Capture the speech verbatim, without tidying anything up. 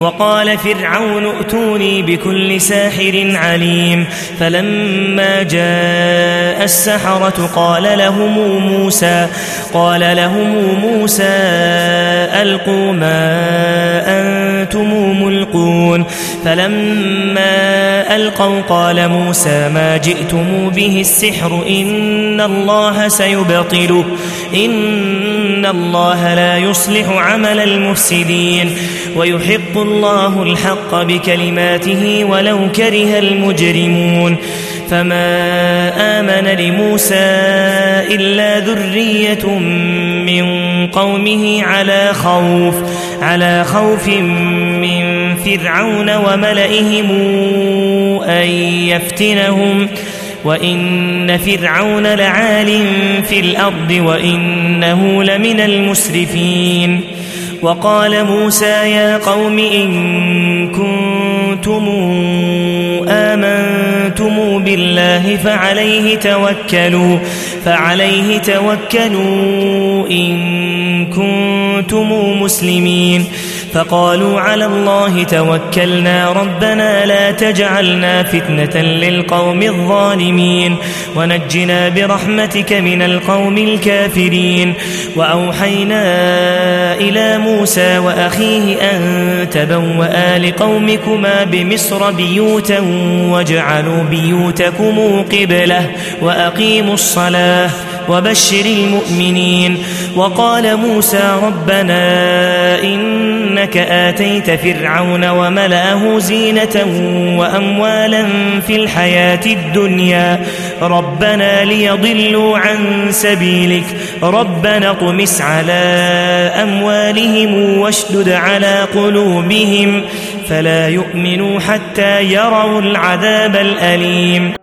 وقال فرعون ائتوني بكل ساحر عليم فلما جاء السحرة قال لهم موسى قال لهم موسى ألقوا ما أنتم ملقون فلما ألقوا قال موسى ما جئتم به السحر إن الله سيبطله إن الله لا يصلح عمل المفسدين ويحق الله الحق بكلماته ولو كره المجرمون فما آمن لموسى إلا ذرية من قومه على خوف على خوف من فرعون وملئهم أن يفتنهم وإن فرعون لعال في الأرض وإنه لمن المسرفين وقال موسى يا قوم إن كنتم آمنتم بالله فعليه توكلوا فعليه توكلوا إن كنتم مسلمين فقالوا على الله توكلنا ربنا لا تجعلنا فتنة للقوم الظالمين ونجنا برحمتك من القوم الكافرين وأوحينا إلى موسى وأخيه أن تبوأ لقومكما بمصر بيوتا واجعلوا بيوتكم قبلة وأقيموا الصلاة وبشر المؤمنين وقال موسى ربنا إنك آتيت فرعون وملأه زينة وأموالا في الحياة الدنيا ربنا ليضلوا عن سبيلك ربنا اطمس على أموالهم واشدد على قلوبهم فلا يؤمنوا حتى يروا العذاب الأليم